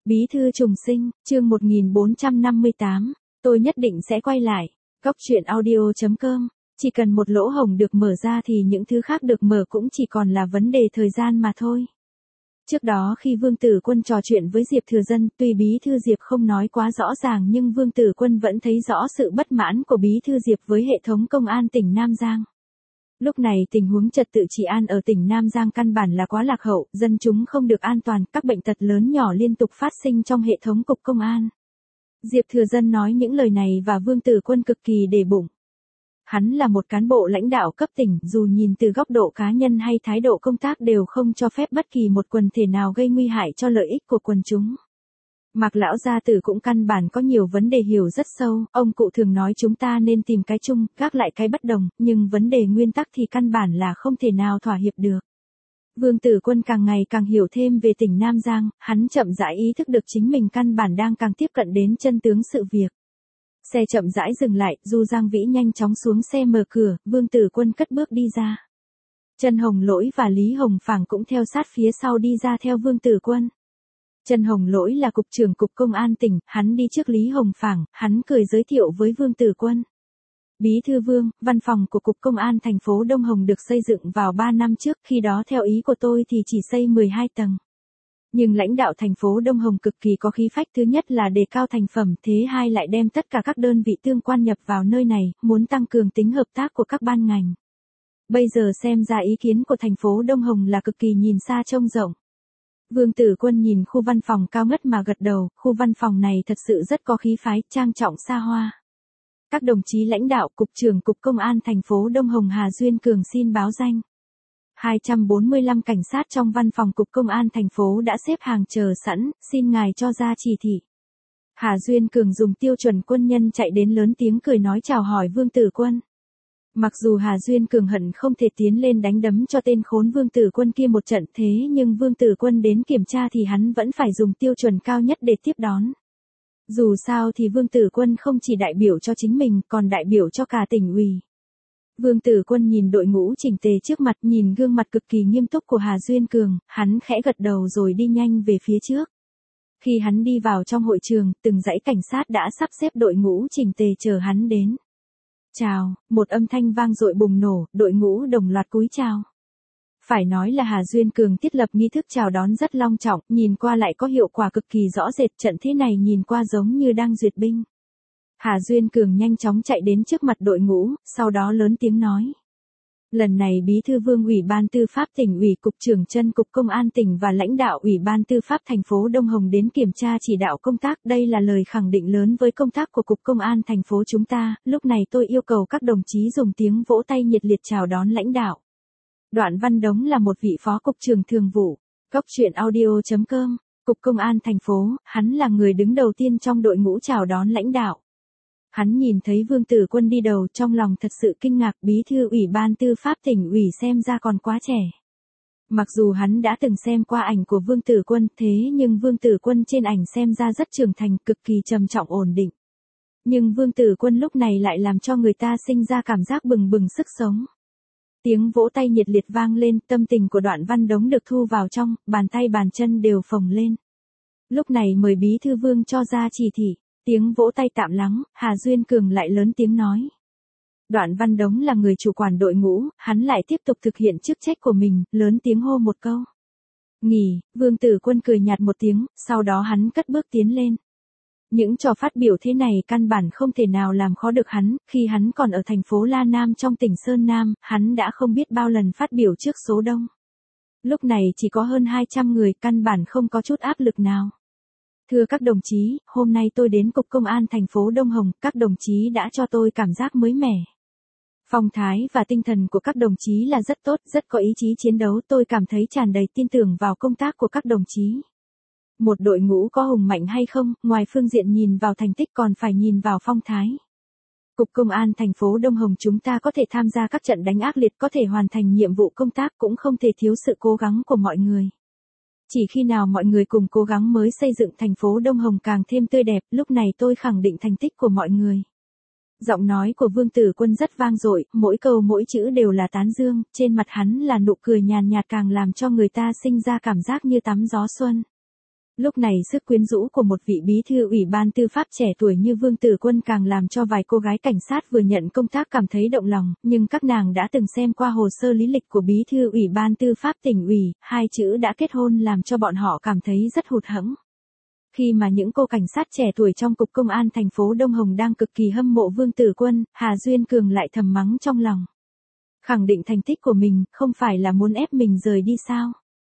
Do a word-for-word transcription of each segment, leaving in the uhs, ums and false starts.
Bí thư trùng sinh, chương một nghìn bốn trăm năm mươi tám, tôi nhất định sẽ quay lại. Góc truyện audio chấm com, chỉ cần một lỗ hổng được mở ra thì những thứ khác được mở cũng chỉ còn là vấn đề thời gian mà thôi. Trước đó khi Vương Tử Quân trò chuyện với Diệp Thừa Dân, tuy Bí thư Diệp không nói quá rõ ràng nhưng Vương Tử Quân vẫn thấy rõ sự bất mãn của Bí thư Diệp với hệ thống công an tỉnh Nam Giang. Lúc này tình huống trật tự trị an ở tỉnh Nam Giang căn bản là quá lạc hậu, dân chúng không được an toàn, các bệnh tật lớn nhỏ liên tục phát sinh trong hệ thống cục công an. Diệp Thừa Dân nói những lời này và Vương Tử Quân cực kỳ để bụng. Hắn là một cán bộ lãnh đạo cấp tỉnh, dù nhìn từ góc độ cá nhân hay thái độ công tác đều không cho phép bất kỳ một quần thể nào gây nguy hại cho lợi ích của quần chúng. Mạc lão gia tử cũng căn bản có nhiều vấn đề hiểu rất sâu, ông cụ thường nói chúng ta nên tìm cái chung, gác lại cái bất đồng, nhưng vấn đề nguyên tắc thì căn bản là không thể nào thỏa hiệp được. Vương Tử Quân càng ngày càng hiểu thêm về tỉnh Nam Giang, hắn chậm rãi ý thức được chính mình căn bản đang càng tiếp cận đến chân tướng sự việc. Xe chậm rãi dừng lại, Du Giang Vĩ nhanh chóng xuống xe mở cửa, Vương Tử Quân cất bước đi ra. Trần Hồng Lỗi và Lý Hồng Phảng cũng theo sát phía sau đi ra theo Vương Tử Quân. Trần Hồng Lỗi là cục trưởng cục công an tỉnh, hắn đi trước Lý Hồng Phảng, hắn cười giới thiệu với Vương Tử Quân. Bí thư Vương, văn phòng của cục công an thành phố Đông Hồng được xây dựng vào ba năm trước, khi đó theo ý của tôi thì chỉ xây mười hai tầng. Nhưng lãnh đạo thành phố Đông Hồng cực kỳ có khí phách, thứ nhất là đề cao thành phẩm, thế hai lại đem tất cả các đơn vị tương quan nhập vào nơi này, muốn tăng cường tính hợp tác của các ban ngành. Bây giờ xem ra ý kiến của thành phố Đông Hồng là cực kỳ nhìn xa trông rộng. Vương Tử Quân nhìn khu văn phòng cao ngất mà gật đầu, khu văn phòng này thật sự rất có khí phái, trang trọng xa hoa. Các đồng chí lãnh đạo, cục trưởng cục công an thành phố Đông Hồng Hà Duyên Cường xin báo danh. hai trăm bốn mươi lăm cảnh sát trong văn phòng cục công an thành phố đã xếp hàng chờ sẵn, xin ngài cho ra chỉ thị. Hà Duyên Cường dùng tiêu chuẩn quân nhân chạy đến lớn tiếng cười nói chào hỏi Vương Tử Quân. Mặc dù Hà Duyên Cường hận không thể tiến lên đánh đấm cho tên khốn Vương Tử Quân kia một trận, thế nhưng Vương Tử Quân đến kiểm tra thì hắn vẫn phải dùng tiêu chuẩn cao nhất để tiếp đón. Dù sao thì Vương Tử Quân không chỉ đại biểu cho chính mình, còn đại biểu cho cả tỉnh ủy. Vương Tử Quân nhìn đội ngũ chỉnh tề trước mặt, nhìn gương mặt cực kỳ nghiêm túc của Hà Duyên Cường, hắn khẽ gật đầu rồi đi nhanh về phía trước. Khi hắn đi vào trong hội trường, từng dãy cảnh sát đã sắp xếp đội ngũ chỉnh tề chờ hắn đến. Chào, một âm thanh vang dội bùng nổ, đội ngũ đồng loạt cúi chào. Phải nói là Hà Duyên Cường thiết lập nghi thức chào đón rất long trọng, nhìn qua lại có hiệu quả cực kỳ rõ rệt, trận thế này nhìn qua giống như đang duyệt binh. Hà Duyên Cường nhanh chóng chạy đến trước mặt đội ngũ, sau đó lớn tiếng nói. Lần này Bí thư Vương Ủy ban Tư pháp tỉnh ủy, cục trưởng Trân cục công an tỉnh và lãnh đạo Ủy ban Tư pháp thành phố Đông Hồng đến kiểm tra chỉ đạo công tác, đây là lời khẳng định lớn với công tác của cục công an thành phố chúng ta, lúc này tôi yêu cầu các đồng chí dùng tiếng vỗ tay nhiệt liệt chào đón lãnh đạo. Đoạn Văn Đống là một vị phó cục trưởng thường vụ. Góc truyện audio chấm com, cục công an thành phố, hắn là người đứng đầu tiên trong đội ngũ chào đón lãnh đạo. Hắn nhìn thấy Vương Tử Quân đi đầu trong lòng thật sự kinh ngạc, Bí thư Ủy ban Tư pháp tỉnh ủy xem ra còn quá trẻ. Mặc dù hắn đã từng xem qua ảnh của Vương Tử Quân, thế nhưng Vương Tử Quân trên ảnh xem ra rất trưởng thành, cực kỳ trầm trọng ổn định. Nhưng Vương Tử Quân lúc này lại làm cho người ta sinh ra cảm giác bừng bừng sức sống. Tiếng vỗ tay nhiệt liệt vang lên, tâm tình của Đoạn Văn Đống được thu vào trong, bàn tay bàn chân đều phồng lên. Lúc này mời Bí thư Vương cho ra chỉ thị. Tiếng vỗ tay tạm lắng, Hà Duyên Cường lại lớn tiếng nói. Đoạn Văn Đống là người chủ quản đội ngũ, hắn lại tiếp tục thực hiện chức trách của mình, lớn tiếng hô một câu. Nghỉ, Vương Tử Quân cười nhạt một tiếng, sau đó hắn cất bước tiến lên. Những trò phát biểu thế này căn bản không thể nào làm khó được hắn, khi hắn còn ở thành phố La Nam trong tỉnh Sơn Nam, hắn đã không biết bao lần phát biểu trước số đông. Lúc này chỉ có hơn hai trăm người, căn bản không có chút áp lực nào. Thưa các đồng chí, hôm nay tôi đến Cục Công an thành phố Đông Hồng, các đồng chí đã cho tôi cảm giác mới mẻ. Phong thái và tinh thần của các đồng chí là rất tốt, rất có ý chí chiến đấu, tôi cảm thấy tràn đầy tin tưởng vào công tác của các đồng chí. Một đội ngũ có hùng mạnh hay không, ngoài phương diện nhìn vào thành tích còn phải nhìn vào phong thái. Cục Công an thành phố Đông Hồng chúng ta có thể tham gia các trận đánh ác liệt, có thể hoàn thành nhiệm vụ công tác, cũng không thể thiếu sự cố gắng của mọi người. Chỉ khi nào mọi người cùng cố gắng mới xây dựng thành phố Đông Hồng càng thêm tươi đẹp, lúc này tôi khẳng định thành tích của mọi người. Giọng nói của Vương Tử Quân rất vang dội, mỗi câu mỗi chữ đều là tán dương, trên mặt hắn là nụ cười nhàn nhạt càng làm cho người ta sinh ra cảm giác như tắm gió xuân. Lúc này sức quyến rũ của một vị bí thư ủy ban tư pháp trẻ tuổi như Vương Tử Quân càng làm cho vài cô gái cảnh sát vừa nhận công tác cảm thấy động lòng, nhưng các nàng đã từng xem qua hồ sơ lý lịch của bí thư ủy ban tư pháp tỉnh ủy, hai chữ đã kết hôn làm cho bọn họ cảm thấy rất hụt hẫng. Khi mà những cô cảnh sát trẻ tuổi trong cục công an thành phố Đông Hồng đang cực kỳ hâm mộ Vương Tử Quân, Hà Duyên Cường lại thầm mắng trong lòng. Khẳng định thành tích của mình, không phải là muốn ép mình rời đi sao?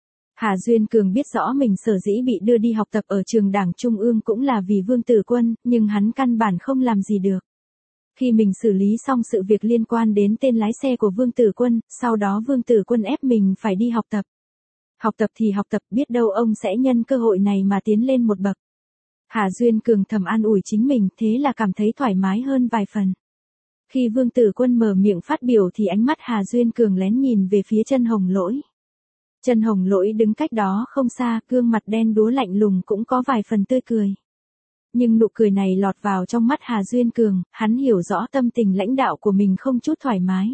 Hà Duyên Cường biết rõ mình sở dĩ bị đưa đi học tập ở trường Đảng Trung ương cũng là vì Vương Tử Quân, nhưng hắn căn bản không làm gì được. Khi mình xử lý xong sự việc liên quan đến tên lái xe của Vương Tử Quân, sau đó Vương Tử Quân ép mình phải đi học tập. Học tập thì học tập, biết đâu ông sẽ nhân cơ hội này mà tiến lên một bậc. Hà Duyên Cường thầm an ủi chính mình, thế là cảm thấy thoải mái hơn vài phần. Khi Vương Tử Quân mở miệng phát biểu thì ánh mắt Hà Duyên Cường lén nhìn về phía Chân Hồng Lỗi. Chân Hồng Lỗi đứng cách đó không xa, gương mặt đen đúa lạnh lùng cũng có vài phần tươi cười. Nhưng nụ cười này lọt vào trong mắt Hà Duyên Cường, hắn hiểu rõ tâm tình lãnh đạo của mình không chút thoải mái.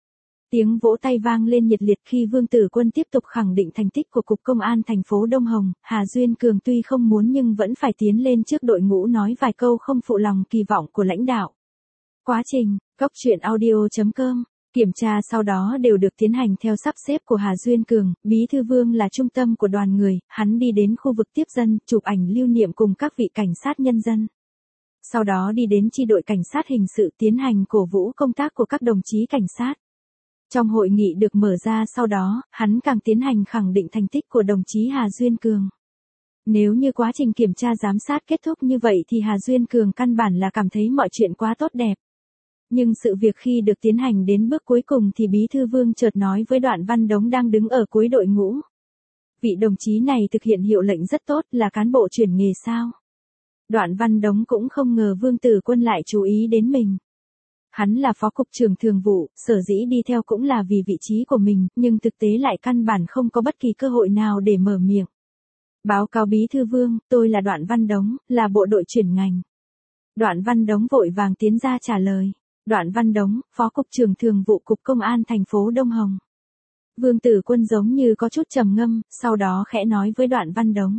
Tiếng vỗ tay vang lên nhiệt liệt khi Vương Tử Quân tiếp tục khẳng định thành tích của Cục Công an thành phố Đông Hồng, Hà Duyên Cường tuy không muốn nhưng vẫn phải tiến lên trước đội ngũ nói vài câu không phụ lòng kỳ vọng của lãnh đạo. Quá trình, Cốc truyện audio chấm com. Kiểm tra sau đó đều được tiến hành theo sắp xếp của Hà Duyên Cường, Bí thư Vương là trung tâm của đoàn người, hắn đi đến khu vực tiếp dân, chụp ảnh lưu niệm cùng các vị cảnh sát nhân dân. Sau đó đi đến chi đội cảnh sát hình sự tiến hành cổ vũ công tác của các đồng chí cảnh sát. Trong hội nghị được mở ra sau đó, hắn càng tiến hành khẳng định thành tích của đồng chí Hà Duyên Cường. Nếu như quá trình kiểm tra giám sát kết thúc như vậy thì Hà Duyên Cường căn bản là cảm thấy mọi chuyện quá tốt đẹp. Nhưng sự việc khi được tiến hành đến bước cuối cùng thì Bí thư Vương chợt nói với Đoạn Văn Đống đang đứng ở cuối đội ngũ. Vị đồng chí này thực hiện hiệu lệnh rất tốt, là cán bộ chuyển nghề sao? Đoạn Văn Đống cũng không ngờ Vương Tử Quân lại chú ý đến mình. Hắn là phó cục trưởng thường vụ, sở dĩ đi theo cũng là vì vị trí của mình, nhưng thực tế lại căn bản không có bất kỳ cơ hội nào để mở miệng. Báo cáo Bí thư Vương, tôi là Đoạn Văn Đống, là bộ đội chuyển ngành. Đoạn Văn Đống vội vàng tiến ra trả lời. Đoạn Văn Đống, phó cục trưởng thường vụ Cục Công an thành phố Đông Hồng. Vương Tử Quân giống như có chút trầm ngâm, sau đó khẽ nói với Đoạn Văn Đống.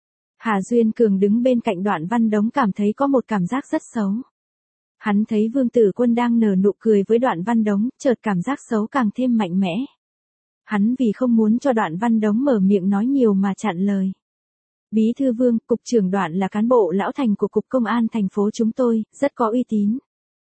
Hà Duyên Cường đứng bên cạnh Đoạn Văn Đống cảm thấy có một cảm giác rất xấu. Hắn thấy Vương Tử Quân đang nở nụ cười với Đoạn Văn Đống, chợt cảm giác xấu càng thêm mạnh mẽ. Hắn vì không muốn cho Đoạn Văn Đống mở miệng nói nhiều mà chặn lời. Bí thư Vương, cục trưởng Đoạn là cán bộ lão thành của Cục Công an thành phố chúng tôi, rất có uy tín.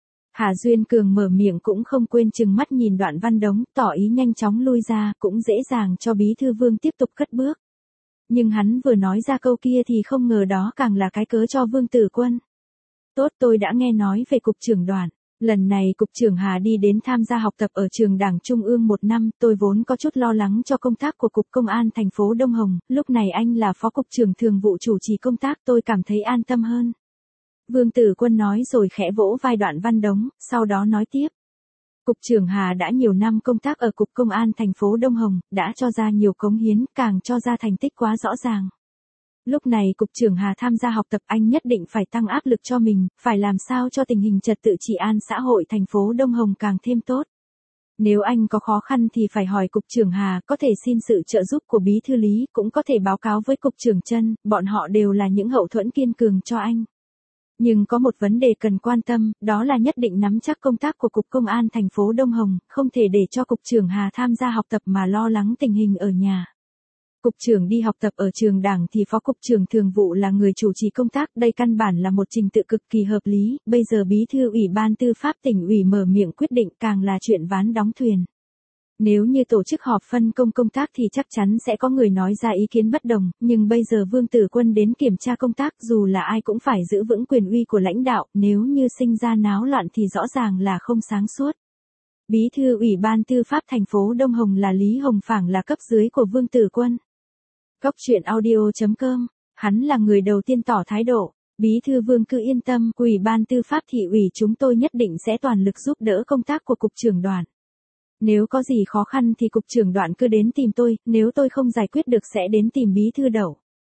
Hà Duyên Cường mở miệng cũng không quên chừng mắt nhìn Đoạn Văn Đống, tỏ ý nhanh chóng lui ra, cũng dễ dàng cho Bí thư Vương tiếp tục cất bước. Nhưng hắn vừa nói ra câu kia thì không ngờ đó càng là cái cớ cho Vương Tử Quân. Tốt, tôi đã nghe nói về cục trưởng Đoạn. Lần này cục trưởng Hà đi đến tham gia học tập ở trường Đảng Trung ương một năm, tôi vốn có chút lo lắng cho công tác của Cục Công an thành phố Đông Hồng, lúc này anh là phó cục trưởng thường vụ chủ trì công tác tôi cảm thấy an tâm hơn. Vương Tử Quân nói rồi khẽ vỗ vai Đoạn Văn Đống, sau đó nói tiếp. Cục trưởng Hà đã nhiều năm công tác ở Cục Công an thành phố Đông Hồng, đã cho ra nhiều cống hiến, càng cho ra thành tích quá rõ ràng. Lúc này Cục trưởng Hà tham gia học tập anh nhất định phải tăng áp lực cho mình, phải làm sao cho tình hình trật tự trị an xã hội thành phố Đông Hồng càng thêm tốt. Nếu anh có khó khăn thì phải hỏi Cục trưởng Hà, có thể xin sự trợ giúp của Bí thư Lý, cũng có thể báo cáo với Cục trưởng Trân, bọn họ đều là những hậu thuẫn kiên cường cho anh. Nhưng có một vấn đề cần quan tâm, đó là nhất định nắm chắc công tác của Cục Công an thành phố Đông Hồng, không thể để cho Cục trưởng Hà tham gia học tập mà lo lắng tình hình ở nhà. Cục trưởng đi học tập ở trường Đảng thì phó cục trưởng thường vụ là người chủ trì công tác, đây căn bản là một trình tự cực kỳ hợp lý, bây giờ Bí thư Ủy ban Tư pháp tỉnh ủy mở miệng quyết định càng là chuyện ván đóng thuyền. Nếu như tổ chức họp phân công công tác thì chắc chắn sẽ có người nói ra ý kiến bất đồng, nhưng bây giờ Vương Tử Quân đến kiểm tra công tác dù là ai cũng phải giữ vững quyền uy của lãnh đạo, nếu như sinh ra náo loạn thì rõ ràng là không sáng suốt. Bí thư Ủy ban Tư pháp thành phố Đông Hồng là Lý Hồng Phảng là cấp dưới của Vương Tử Quân. Cốc truyện audio chấm com, hắn là người đầu tiên tỏ thái độ. Bí thư Vương cứ yên tâm, Ủy ban Tư pháp thị ủy chúng tôi nhất định sẽ toàn lực giúp đỡ công tác của Cục trưởng Đoạn. Nếu có gì khó khăn thì Cục trưởng Đoạn cứ đến tìm tôi, nếu tôi không giải quyết được sẽ đến tìm Bí thư Đậu.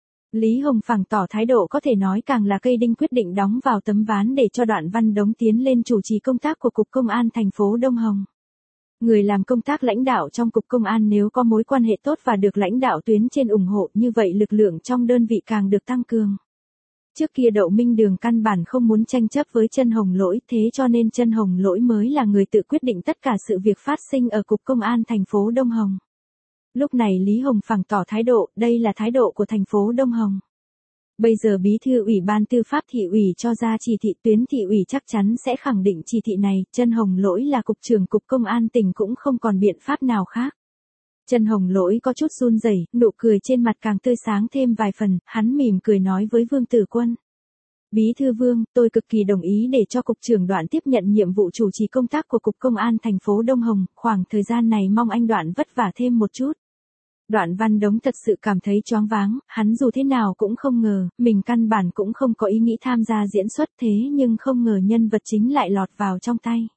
Lý Hồng Phảng tỏ thái độ có thể nói càng là cây đinh quyết định đóng vào tấm ván để cho Đoạn Văn Đống tiến lên chủ trì công tác của Cục Công an thành phố Đông Hồng. Người làm công tác lãnh đạo trong cục công an nếu có mối quan hệ tốt và được lãnh đạo tuyến trên ủng hộ, như vậy lực lượng trong đơn vị càng được tăng cường. Trước kia Đậu Minh Đường căn bản không muốn tranh chấp với Chân Hồng Lỗi, thế cho nên Chân Hồng Lỗi mới là người tự quyết định tất cả sự việc phát sinh ở cục công an thành phố Đông Hồng. Lúc này Lý Hồng Phẳng tỏ thái độ, đây là thái độ của thành phố Đông Hồng. Bây giờ bí thư ủy ban tư pháp thị ủy cho ra chỉ thị, tuyến thị ủy chắc chắn sẽ khẳng định chỉ thị này, Chân Hồng Lỗi là cục trưởng cục công an tỉnh cũng không còn biện pháp nào khác. Chân Hồng Lỗi có chút run rẩy, nụ cười trên mặt càng tươi sáng thêm vài phần, hắn mỉm cười nói với Vương Tử Quân. Bí thư Vương, tôi cực kỳ đồng ý để cho cục trưởng Đoạn tiếp nhận nhiệm vụ chủ trì công tác của cục công an thành phố Đông Hồng, khoảng thời gian này mong anh Đoạn vất vả thêm một chút. Đoạn Văn Đống thật sự cảm thấy choáng váng, hắn dù thế nào cũng không ngờ, mình căn bản cũng không có ý nghĩ tham gia diễn xuất, thế nhưng không ngờ nhân vật chính lại lọt vào trong tay.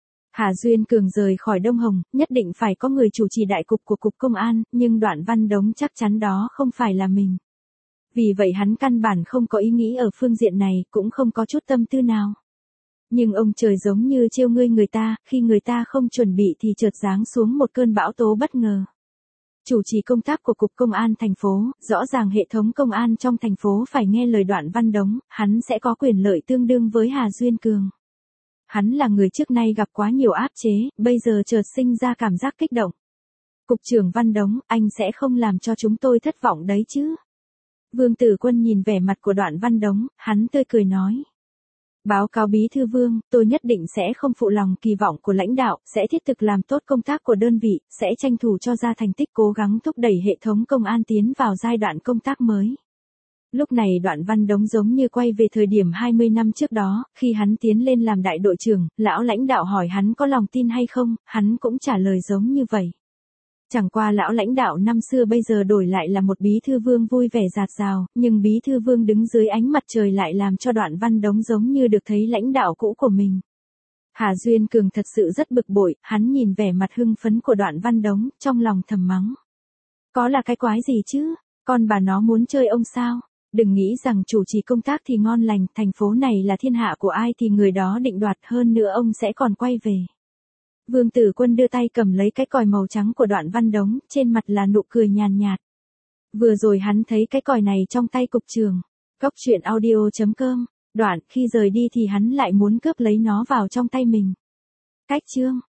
Hà Duyên Cường rời khỏi Đông Hồng, nhất định phải có người chủ trì đại cục của cục công an, nhưng Đoạn Văn Đống chắc chắn đó không phải là mình. Vì vậy hắn căn bản không có ý nghĩ ở phương diện này, cũng không có chút tâm tư nào. Nhưng ông trời giống như trêu ngươi người ta, khi người ta không chuẩn bị thì chợt giáng xuống một cơn bão tố bất ngờ. Chủ trì công tác của cục công an thành phố, rõ ràng hệ thống công an trong thành phố phải nghe lời Đoạn Văn Đống, hắn sẽ có quyền lợi tương đương với Hà Duyên Cường. Hắn là người trước nay gặp quá nhiều áp chế, bây giờ chợt sinh ra cảm giác kích động. Cục trưởng Văn Đống, anh sẽ không làm cho chúng tôi thất vọng đấy chứ? Vương Tử Quân nhìn vẻ mặt của Đoạn Văn Đống, hắn tươi cười nói. Báo cáo bí thư Vương, tôi nhất định sẽ không phụ lòng kỳ vọng của lãnh đạo, sẽ thiết thực làm tốt công tác của đơn vị, sẽ tranh thủ cho ra thành tích, cố gắng thúc đẩy hệ thống công an tiến vào giai đoạn công tác mới. Lúc này Đoạn Văn Đống giống như quay về thời điểm hai mươi năm trước đó, khi hắn tiến lên làm đại đội trưởng, lão lãnh đạo hỏi hắn có lòng tin hay không, hắn cũng trả lời giống như vậy. Chẳng qua lão lãnh đạo năm xưa bây giờ đổi lại là một bí thư Vương vui vẻ rạt rào, nhưng bí thư Vương đứng dưới ánh mặt trời lại làm cho Đoạn Văn Đống giống như được thấy lãnh đạo cũ của mình. Hà Duyên Cường thật sự rất bực bội, hắn nhìn vẻ mặt hưng phấn của Đoạn Văn Đống, trong lòng thầm mắng. Có là cái quái gì chứ, con bà nó muốn chơi ông sao? Đừng nghĩ rằng chủ trì công tác thì ngon lành, thành phố này là thiên hạ của ai thì người đó định đoạt, hơn nữa ông sẽ còn quay về. Vương Tử Quân đưa tay cầm lấy cái còi màu trắng của Đoạn Văn Đống, trên mặt là nụ cười nhàn nhạt. Vừa rồi hắn thấy cái còi này trong tay cục trưởng. Góc truyện audio chấm com, Đoạn khi rời đi thì hắn lại muốn cướp lấy nó vào trong tay mình. Cách chương